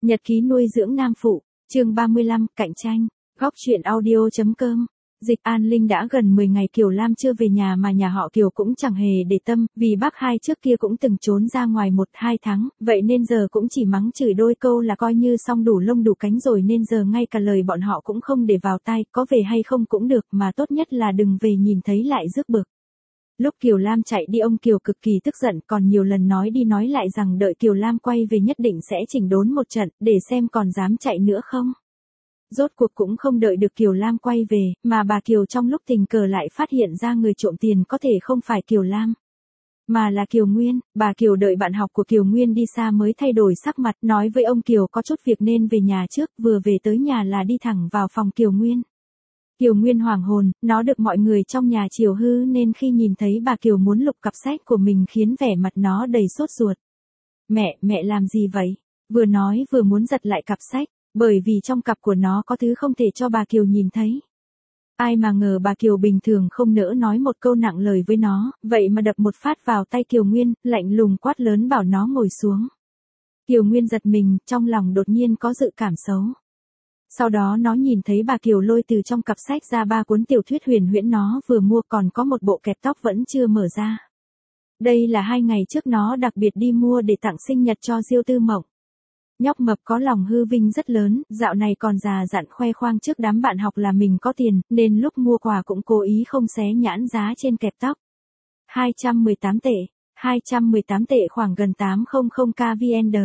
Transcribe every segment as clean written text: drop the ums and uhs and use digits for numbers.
Nhật ký nuôi dưỡng nam phụ, chương 35, cạnh tranh, góc truyện audio.com. Dịch An Linh đã gần 10 ngày Kiều Lam chưa về nhà mà nhà họ Kiều cũng chẳng hề để tâm, vì bác hai trước kia cũng từng trốn ra ngoài 1-2 tháng, vậy nên giờ cũng chỉ mắng chửi đôi câu là coi như xong đủ lông đủ cánh rồi, nên giờ ngay cả lời bọn họ cũng không để vào tai, có về hay không cũng được, mà tốt nhất là đừng về nhìn thấy lại rước bực. Lúc Kiều Lam chạy đi ông Kiều cực kỳ tức giận, còn nhiều lần nói đi nói lại rằng đợi Kiều Lam quay về nhất định sẽ chỉnh đốn một trận, để xem còn dám chạy nữa không. Rốt cuộc cũng không đợi được Kiều Lam quay về, mà bà Kiều trong lúc tình cờ lại phát hiện ra người trộm tiền có thể không phải Kiều Lam, mà là Kiều Nguyên. Bà Kiều đợi bạn học của Kiều Nguyên đi xa mới thay đổi sắc mặt, nói với ông Kiều có chút việc nên về nhà trước, vừa về tới nhà là đi thẳng vào phòng Kiều Nguyên. Kiều Nguyên hoảng hồn, nó được mọi người trong nhà chiều hư nên khi nhìn thấy bà Kiều muốn lục cặp sách của mình khiến vẻ mặt nó đầy sốt ruột. Mẹ làm gì vậy? Vừa nói vừa muốn giật lại cặp sách, bởi vì trong cặp của nó có thứ không thể cho bà Kiều nhìn thấy. Ai mà ngờ bà Kiều bình thường không nỡ nói một câu nặng lời với nó, vậy mà đập một phát vào tay Kiều Nguyên, lạnh lùng quát lớn bảo nó ngồi xuống. Kiều Nguyên giật mình, trong lòng đột nhiên có dự cảm xấu. Sau đó nó nhìn thấy bà Kiều lôi từ trong cặp sách ra 3 cuốn tiểu thuyết huyền huyễn nó vừa mua, còn có một bộ kẹp tóc vẫn chưa mở ra. Đây là 2 ngày trước nó đặc biệt đi mua để tặng sinh nhật cho Diêu Tư Mộng. Nhóc mập có lòng hư vinh rất lớn, dạo này còn già dặn khoe khoang trước đám bạn học là mình có tiền, nên lúc mua quà cũng cố ý không xé nhãn giá trên kẹp tóc. 218 tệ, 218 tệ khoảng gần 800k VND.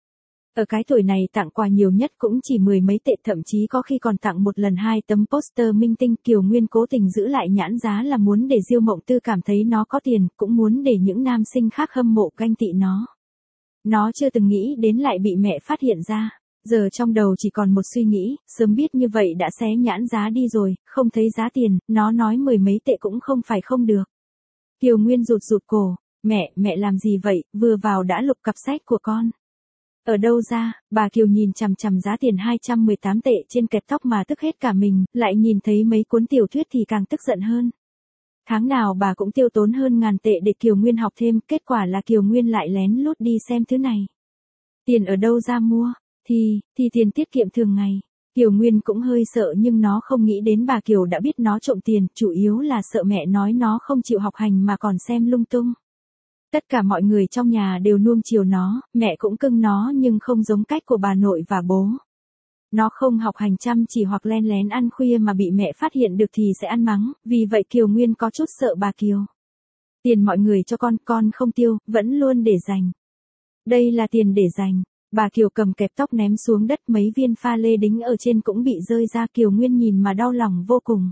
Ở cái tuổi này tặng quà nhiều nhất cũng chỉ 10 mấy tệ, thậm chí có khi còn tặng một lần 2 tấm poster minh tinh. Kiều Nguyên cố tình giữ lại nhãn giá là muốn để Diêu Mộng Tư cảm thấy nó có tiền, cũng muốn để những nam sinh khác hâm mộ ganh tị nó. Nó chưa từng nghĩ đến lại bị mẹ phát hiện ra. Giờ trong đầu chỉ còn một suy nghĩ, sớm biết như vậy đã xé nhãn giá đi rồi, không thấy giá tiền, nó nói 10 mấy tệ cũng không phải không được. Kiều Nguyên rụt cổ, mẹ làm gì vậy, vừa vào đã lục cặp sách của con. Ở đâu ra? Bà Kiều nhìn chằm chằm giá tiền 218 tệ trên kẹp tóc mà tức hết cả mình, lại nhìn thấy mấy cuốn tiểu thuyết thì càng tức giận hơn. Tháng nào bà cũng tiêu tốn hơn ngàn tệ để Kiều Nguyên học thêm, kết quả là Kiều Nguyên lại lén lút đi xem thứ này. Tiền ở đâu ra mua? Thì tiền tiết kiệm thường ngày. Kiều Nguyên cũng hơi sợ nhưng nó không nghĩ đến bà Kiều đã biết nó trộm tiền, chủ yếu là sợ mẹ nói nó không chịu học hành mà còn xem lung tung. Tất cả mọi người trong nhà đều nuông chiều nó, mẹ cũng cưng nó nhưng không giống cách của bà nội và bố. Nó không học hành chăm chỉ hoặc len lén ăn khuya mà bị mẹ phát hiện được thì sẽ ăn mắng, vì vậy Kiều Nguyên có chút sợ bà Kiều. Tiền mọi người cho con không tiêu, vẫn luôn để dành. Đây là tiền để dành. Bà Kiều cầm kẹp tóc ném xuống đất, mấy viên pha lê đính ở trên cũng bị rơi ra. Kiều Nguyên nhìn mà đau lòng vô cùng.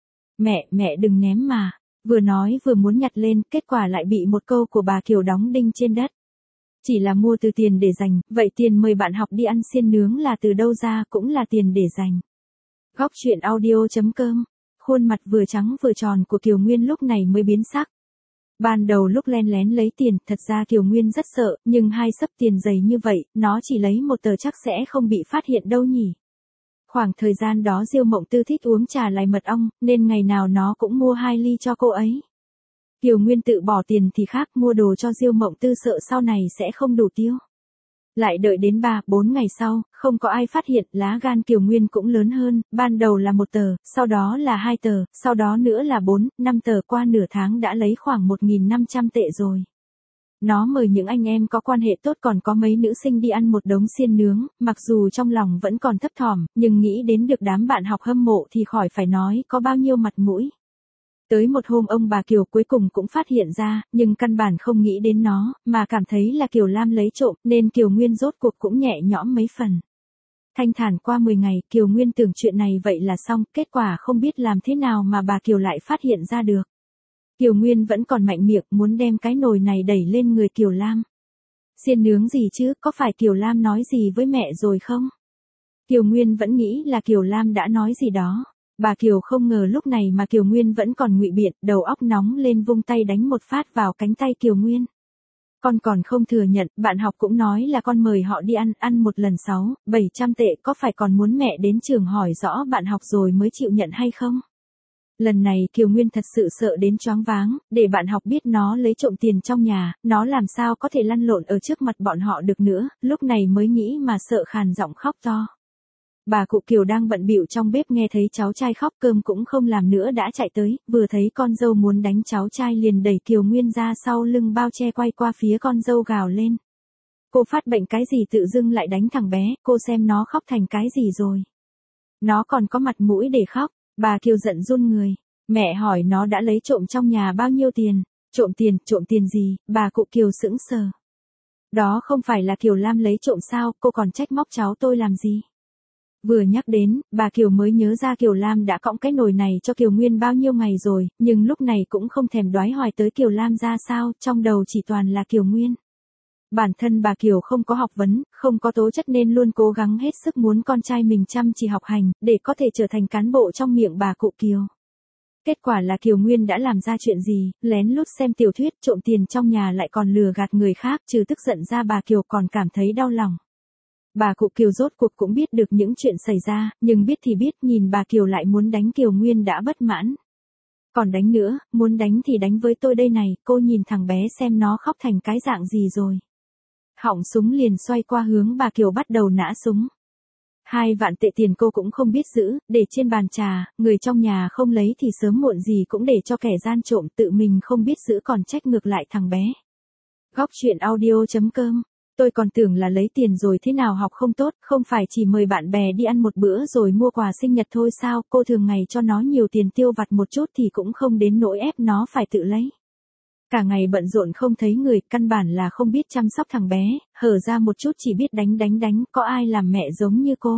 Mẹ đừng ném mà. Vừa nói vừa muốn nhặt lên, kết quả lại bị một câu của bà Kiều đóng đinh trên đất. Chỉ là mua từ tiền để dành, vậy tiền mời bạn học đi ăn xiên nướng là từ đâu ra, cũng là tiền để dành. Góc truyện audio.com. Khuôn mặt vừa trắng vừa tròn của Kiều Nguyên lúc này mới biến sắc. Ban đầu lúc len lén lấy tiền, thật ra Kiều Nguyên rất sợ, nhưng 2 xấp tiền dày như vậy, nó chỉ lấy một tờ chắc sẽ không bị phát hiện đâu nhỉ. Khoảng thời gian đó Diêu Mộng Tư thích uống trà lai mật ong, nên ngày nào nó cũng mua 2 ly cho cô ấy. Kiều Nguyên tự bỏ tiền thì khác, mua đồ cho Diêu Mộng Tư sợ sau này sẽ không đủ tiêu. Lại đợi đến 3-4 ngày sau, không có ai phát hiện, lá gan Kiều Nguyên cũng lớn hơn, ban đầu là 1 tờ, sau đó là 2 tờ, sau đó nữa là 4-5 tờ, qua nửa tháng đã lấy khoảng 1.500 tệ rồi. Nó mời những anh em có quan hệ tốt còn có mấy nữ sinh đi ăn một đống xiên nướng, mặc dù trong lòng vẫn còn thấp thỏm, nhưng nghĩ đến được đám bạn học hâm mộ thì khỏi phải nói có bao nhiêu mặt mũi. Tới một hôm ông bà Kiều cuối cùng cũng phát hiện ra, nhưng căn bản không nghĩ đến nó, mà cảm thấy là Kiều Lam lấy trộm, nên Kiều Nguyên rốt cuộc cũng nhẹ nhõm mấy phần. Thanh thản qua 10 ngày, Kiều Nguyên tưởng chuyện này vậy là xong, kết quả không biết làm thế nào mà bà Kiều lại phát hiện ra được. Kiều Nguyên vẫn còn mạnh miệng muốn đem cái nồi này đẩy lên người Kiều Lam. Xiên nướng gì chứ, có phải Kiều Lam nói gì với mẹ rồi không? Kiều Nguyên vẫn nghĩ là Kiều Lam đã nói gì đó. Bà Kiều không ngờ lúc này mà Kiều Nguyên vẫn còn ngụy biện, đầu óc nóng lên vung tay đánh một phát vào cánh tay Kiều Nguyên. Con còn không thừa nhận, bạn học cũng nói là con mời họ đi ăn một lần 600-700 tệ, có phải còn muốn mẹ đến trường hỏi rõ bạn học rồi mới chịu nhận hay không? Lần này Kiều Nguyên thật sự sợ đến choáng váng, để bạn học biết nó lấy trộm tiền trong nhà, nó làm sao có thể lăn lộn ở trước mặt bọn họ được nữa, lúc này mới nghĩ mà sợ khàn giọng khóc to. Bà cụ Kiều đang bận bịu trong bếp nghe thấy cháu trai khóc cơm cũng không làm nữa đã chạy tới, vừa thấy con dâu muốn đánh cháu trai liền đẩy Kiều Nguyên ra sau lưng bao che quay qua phía con dâu gào lên. Cô phát bệnh cái gì tự dưng lại đánh thằng bé, cô xem nó khóc thành cái gì rồi. Nó còn có mặt mũi để khóc, bà Kiều giận run người. Mẹ hỏi nó đã lấy trộm trong nhà bao nhiêu tiền, trộm tiền gì, bà cụ Kiều sững sờ. Đó không phải là Kiều Lam lấy trộm sao, cô còn trách móc cháu tôi làm gì. Vừa nhắc đến, bà Kiều mới nhớ ra Kiều Lam đã cõng cái nồi này cho Kiều Nguyên bao nhiêu ngày rồi, nhưng lúc này cũng không thèm đoái hoài tới Kiều Lam ra sao, trong đầu chỉ toàn là Kiều Nguyên. Bản thân bà Kiều không có học vấn, không có tố chất nên luôn cố gắng hết sức muốn con trai mình chăm chỉ học hành, để có thể trở thành cán bộ trong miệng bà cụ Kiều. Kết quả là Kiều Nguyên đã làm ra chuyện gì, lén lút xem tiểu thuyết trộm tiền trong nhà lại còn lừa gạt người khác, trừ tức giận ra bà Kiều còn cảm thấy đau lòng. Bà cụ Kiều rốt cuộc cũng biết được những chuyện xảy ra, nhưng biết thì biết, nhìn bà Kiều lại muốn đánh Kiều Nguyên đã bất mãn. Còn đánh nữa, muốn đánh thì đánh với tôi đây này, cô nhìn thằng bé xem nó khóc thành cái dạng gì rồi. Họng súng liền xoay qua hướng bà Kiều bắt đầu nã súng. 2 vạn tệ tiền cô cũng không biết giữ, để trên bàn trà, người trong nhà không lấy thì sớm muộn gì cũng để cho kẻ gian trộm, tự mình không biết giữ còn trách ngược lại thằng bé. Góc chuyện audio.com. Tôi còn tưởng là lấy tiền rồi thế nào học không tốt, không phải chỉ mời bạn bè đi ăn một bữa rồi mua quà sinh nhật thôi sao, cô thường ngày cho nó nhiều tiền tiêu vặt một chút thì cũng không đến nỗi ép nó phải tự lấy. Cả ngày bận rộn không thấy người, căn bản là không biết chăm sóc thằng bé, hở ra một chút chỉ biết đánh, có ai làm mẹ giống như cô.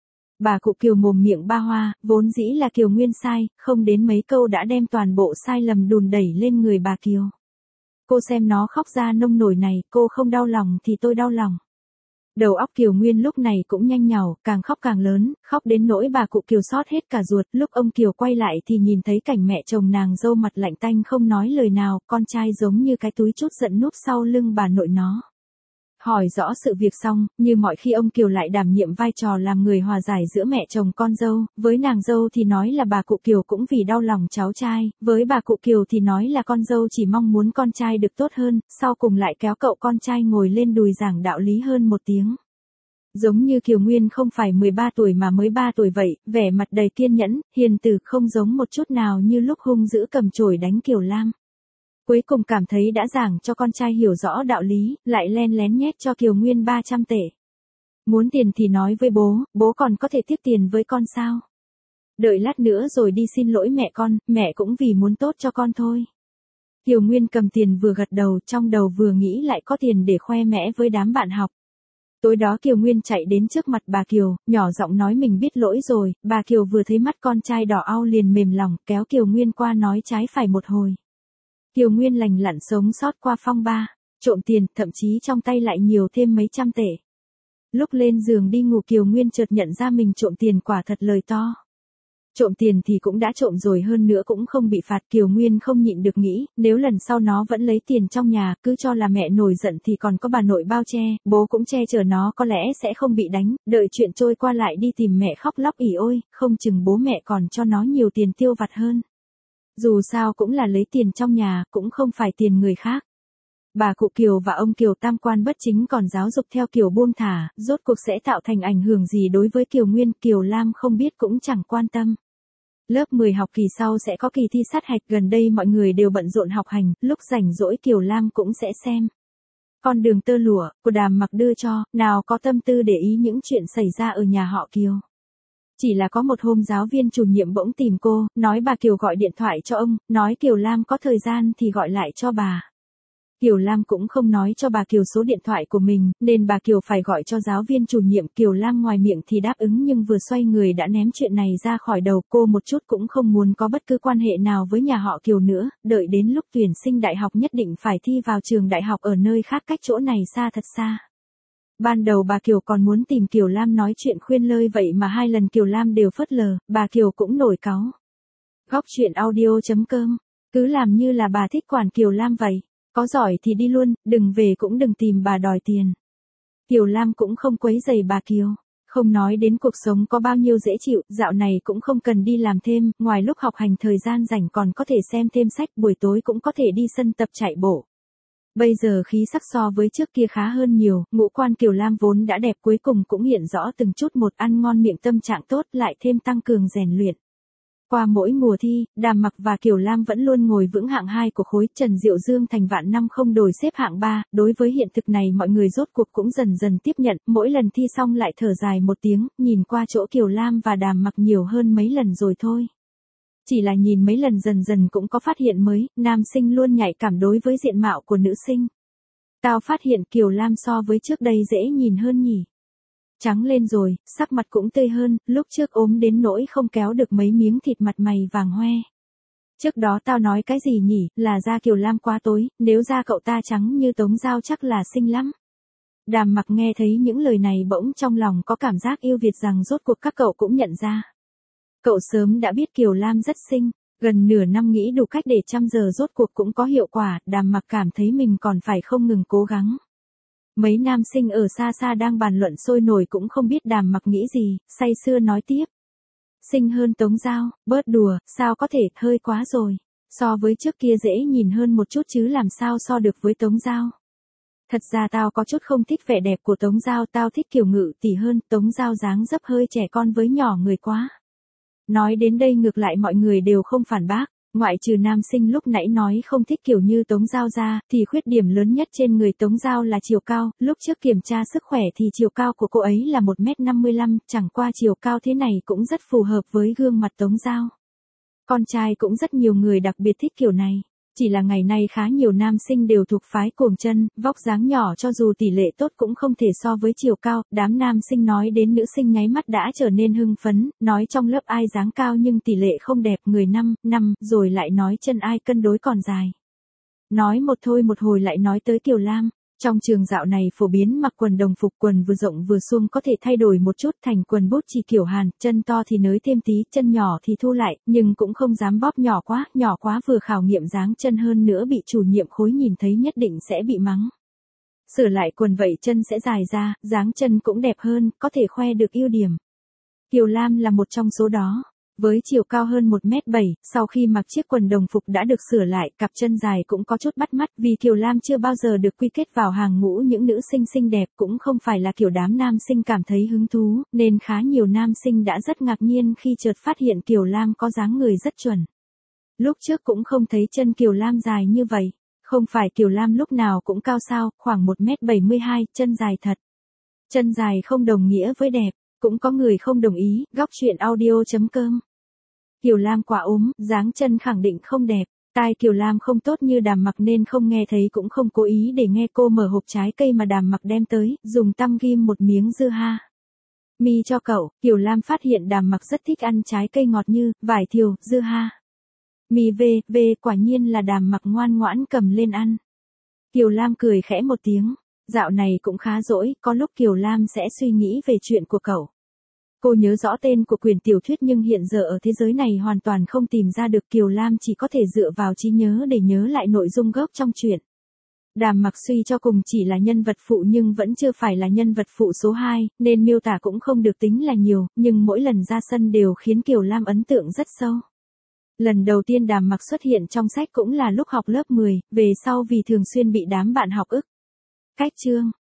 Bà cụ Kiều mồm miệng ba hoa, vốn dĩ là Kiều Nguyên sai, không đến mấy câu đã đem toàn bộ sai lầm đùn đẩy lên người bà Kiều. Cô xem nó khóc ra nông nổi này, cô không đau lòng thì tôi đau lòng. Đầu óc Kiều Nguyên lúc này cũng nhanh nhảu, càng khóc càng lớn, khóc đến nỗi bà cụ Kiều xót hết cả ruột, lúc ông Kiều quay lại thì nhìn thấy cảnh mẹ chồng nàng dâu mặt lạnh tanh không nói lời nào, con trai giống như cái túi chút giận núp sau lưng bà nội nó. Hỏi rõ sự việc xong, như mọi khi ông Kiều lại đảm nhiệm vai trò làm người hòa giải giữa mẹ chồng con dâu, với nàng dâu thì nói là bà cụ Kiều cũng vì đau lòng cháu trai, với bà cụ Kiều thì nói là con dâu chỉ mong muốn con trai được tốt hơn, sau cùng lại kéo cậu con trai ngồi lên đùi giảng đạo lý hơn một tiếng. Giống như Kiều Nguyên không phải 13 tuổi mà mới 3 tuổi vậy, vẻ mặt đầy kiên nhẫn, hiền từ không giống một chút nào như lúc hung dữ cầm chổi đánh Kiều Lam. Cuối cùng cảm thấy đã giảng cho con trai hiểu rõ đạo lý, lại len lén nhét cho Kiều Nguyên 300 tệ. Muốn tiền thì nói với bố còn có thể tiếc tiền với con sao? Đợi lát nữa rồi đi xin lỗi mẹ con, mẹ cũng vì muốn tốt cho con thôi. Kiều Nguyên cầm tiền vừa gật đầu, trong đầu vừa nghĩ lại có tiền để khoe mẽ với đám bạn học. Tối đó Kiều Nguyên chạy đến trước mặt bà Kiều, nhỏ giọng nói mình biết lỗi rồi, bà Kiều vừa thấy mắt con trai đỏ au liền mềm lòng, kéo Kiều Nguyên qua nói trái phải một hồi. Kiều Nguyên lành lặn sống sót qua phong ba, trộm tiền, thậm chí trong tay lại nhiều thêm mấy trăm tệ. Lúc lên giường đi ngủ Kiều Nguyên chợt nhận ra mình trộm tiền quả thật lời to. Trộm tiền thì cũng đã trộm rồi hơn nữa cũng không bị phạt, Kiều Nguyên không nhịn được nghĩ, nếu lần sau nó vẫn lấy tiền trong nhà, cứ cho là mẹ nổi giận thì còn có bà nội bao che, bố cũng che chở nó có lẽ sẽ không bị đánh, đợi chuyện trôi qua lại đi tìm mẹ khóc lóc ỉ ôi, không chừng bố mẹ còn cho nó nhiều tiền tiêu vặt hơn. Dù sao cũng là lấy tiền trong nhà, cũng không phải tiền người khác. Bà cụ Kiều và ông Kiều tam quan bất chính còn giáo dục theo kiểu buông thả, rốt cuộc sẽ tạo thành ảnh hưởng gì đối với Kiều Nguyên, Kiều Lam không biết cũng chẳng quan tâm. Lớp 10 học kỳ sau sẽ có kỳ thi sát hạch, gần đây mọi người đều bận rộn học hành, lúc rảnh rỗi Kiều Lam cũng sẽ xem Con đường tơ lụa của Đàm Mặc đưa cho, nào có tâm tư để ý những chuyện xảy ra ở nhà họ Kiều. Chỉ là có một hôm giáo viên chủ nhiệm bỗng tìm cô, nói bà Kiều gọi điện thoại cho ông, nói Kiều Lam có thời gian thì gọi lại cho bà. Kiều Lam cũng không nói cho bà Kiều số điện thoại của mình, nên bà Kiều phải gọi cho giáo viên chủ nhiệm. Kiều Lam ngoài miệng thì đáp ứng nhưng vừa xoay người đã ném chuyện này ra khỏi đầu, cô một chút cũng không muốn có bất cứ quan hệ nào với nhà họ Kiều nữa, đợi đến lúc tuyển sinh đại học nhất định phải thi vào trường đại học ở nơi khác cách chỗ này xa thật xa. Ban đầu bà Kiều còn muốn tìm Kiều Lam nói chuyện khuyên lơi vậy mà 2 lần Kiều Lam đều phớt lờ, bà Kiều cũng nổi cáu. Góc chuyện audio.com, cứ làm như là bà thích quản Kiều Lam vậy, có giỏi thì đi luôn, đừng về cũng đừng tìm bà đòi tiền. Kiều Lam cũng không quấy rầy bà Kiều, Không nói đến cuộc sống có bao nhiêu dễ chịu, dạo này cũng không cần đi làm thêm, ngoài lúc học hành thời gian rảnh còn có thể xem thêm sách, buổi tối cũng có thể đi sân tập chạy bộ. Bây giờ khí sắc so với trước kia khá hơn nhiều, ngũ quan Kiều Lam vốn đã đẹp cuối cùng cũng hiện rõ từng chút một, ăn ngon miệng, tâm trạng tốt, lại thêm tăng cường rèn luyện. Qua mỗi mùa thi, Đàm Mặc và Kiều Lam vẫn luôn ngồi vững hạng 2 của khối, Trần Diệu Dương thành vạn năm không đổi xếp hạng 3, đối với hiện thực này mọi người rốt cuộc cũng dần dần tiếp nhận, mỗi lần thi xong lại thở dài một tiếng, nhìn qua chỗ Kiều Lam và Đàm Mặc nhiều hơn mấy lần rồi thôi. Chỉ là nhìn mấy lần dần dần cũng có phát hiện mới, nam sinh luôn nhạy cảm đối với diện mạo của nữ sinh. Tao phát hiện Kiều Lam so với trước đây dễ nhìn hơn nhỉ. Trắng lên rồi, sắc mặt cũng tươi hơn, lúc trước ốm đến nỗi không kéo được mấy miếng thịt, mặt mày vàng hoe. Trước đó tao nói cái gì nhỉ, là da Kiều Lam quá tối, nếu da cậu ta trắng như Tống Giao chắc là xinh lắm. Đàm Mặc nghe thấy những lời này bỗng trong lòng có cảm giác yêu Việt, rằng rốt cuộc các cậu cũng nhận ra. Cậu sớm đã biết Kiều Lam rất xinh, gần nửa năm nghĩ đủ cách để chăm giờ rốt cuộc cũng có hiệu quả, Đàm Mặc cảm thấy mình còn phải không ngừng cố gắng. Mấy nam sinh ở xa xa đang bàn luận sôi nổi cũng không biết Đàm Mặc nghĩ gì, say sưa nói tiếp. Xinh hơn Tống Giao, bớt đùa, sao có thể, hơi quá rồi. So với trước kia dễ nhìn hơn một chút chứ làm sao so được với Tống Giao. Thật ra tao có chút không thích vẻ đẹp của Tống Giao, tao thích Kiều Ngự tỷ hơn, Tống Giao dáng dấp hơi trẻ con với nhỏ người quá. Nói đến đây ngược lại mọi người đều không phản bác, ngoại trừ nam sinh lúc nãy nói không thích kiểu như Tống Giao ra, thì khuyết điểm lớn nhất trên người Tống Giao là chiều cao, lúc trước kiểm tra sức khỏe thì chiều cao của cô ấy là 1m55, chẳng qua chiều cao thế này cũng rất phù hợp với gương mặt Tống Giao. Con trai cũng rất nhiều người đặc biệt thích kiểu này. Chỉ là ngày nay khá nhiều nam sinh đều thuộc phái cuồng chân, vóc dáng nhỏ cho dù tỷ lệ tốt cũng không thể so với chiều cao, đám nam sinh nói đến nữ sinh nháy mắt đã trở nên hưng phấn, nói trong lớp ai dáng cao nhưng tỷ lệ không đẹp, người năm, rồi lại nói chân ai cân đối còn dài. Nói một thôi một hồi lại nói tới Kiều Lam. Trong trường dạo này phổ biến mặc quần đồng phục, quần vừa rộng vừa suông có thể thay đổi một chút thành quần bút chỉ kiểu Hàn, chân to thì nới thêm tí, chân nhỏ thì thu lại, nhưng cũng không dám bóp nhỏ quá vừa khảo nghiệm dáng chân hơn nữa bị chủ nhiệm khối nhìn thấy nhất định sẽ bị mắng. Sửa lại quần vậy chân sẽ dài ra, dáng chân cũng đẹp hơn, có thể khoe được ưu điểm. Kiều Lam là một trong số đó. Với chiều cao hơn 1m7, sau khi mặc chiếc quần đồng phục đã được sửa lại, cặp chân dài cũng có chút bắt mắt, vì Kiều Lam chưa bao giờ được quy kết vào hàng ngũ những nữ sinh xinh đẹp, cũng không phải là kiểu đám nam sinh cảm thấy hứng thú, nên khá nhiều nam sinh đã rất ngạc nhiên khi chợt phát hiện Kiều Lam có dáng người rất chuẩn. Lúc trước cũng không thấy chân Kiều Lam dài như vậy, không phải Kiều Lam lúc nào cũng cao sao, khoảng 1m72, chân dài thật. Chân dài không đồng nghĩa với đẹp. Cũng có người không đồng ý, góc chuyện audio.com. Kiều Lam quả ốm, dáng chân khẳng định không đẹp. Tai Kiều Lam không tốt như Đàm Mặc nên không nghe thấy cũng không cố ý để nghe. Cô mở hộp trái cây mà Đàm Mặc đem tới, dùng tăm ghim một miếng dưa ha. Mi cho cậu, Kiều Lam phát hiện Đàm Mặc rất thích ăn trái cây ngọt như vải thiều, dưa ha. Mi về, quả nhiên là Đàm Mặc ngoan ngoãn cầm lên ăn. Kiều Lam cười khẽ một tiếng. Dạo này cũng khá rỗi, có lúc Kiều Lam sẽ suy nghĩ về chuyện của cậu. Cô nhớ rõ tên của quyển tiểu thuyết nhưng hiện giờ ở thế giới này hoàn toàn không tìm ra được. Kiều Lam chỉ có thể dựa vào trí nhớ để nhớ lại nội dung gốc trong truyện. Đàm Mặc suy cho cùng chỉ là nhân vật phụ nhưng vẫn chưa phải là nhân vật phụ số 2, nên miêu tả cũng không được tính là nhiều, nhưng mỗi lần ra sân đều khiến Kiều Lam ấn tượng rất sâu. Lần đầu tiên Đàm Mặc xuất hiện trong sách cũng là lúc học lớp 10, về sau vì thường xuyên bị đám bạn học ức. Cách chương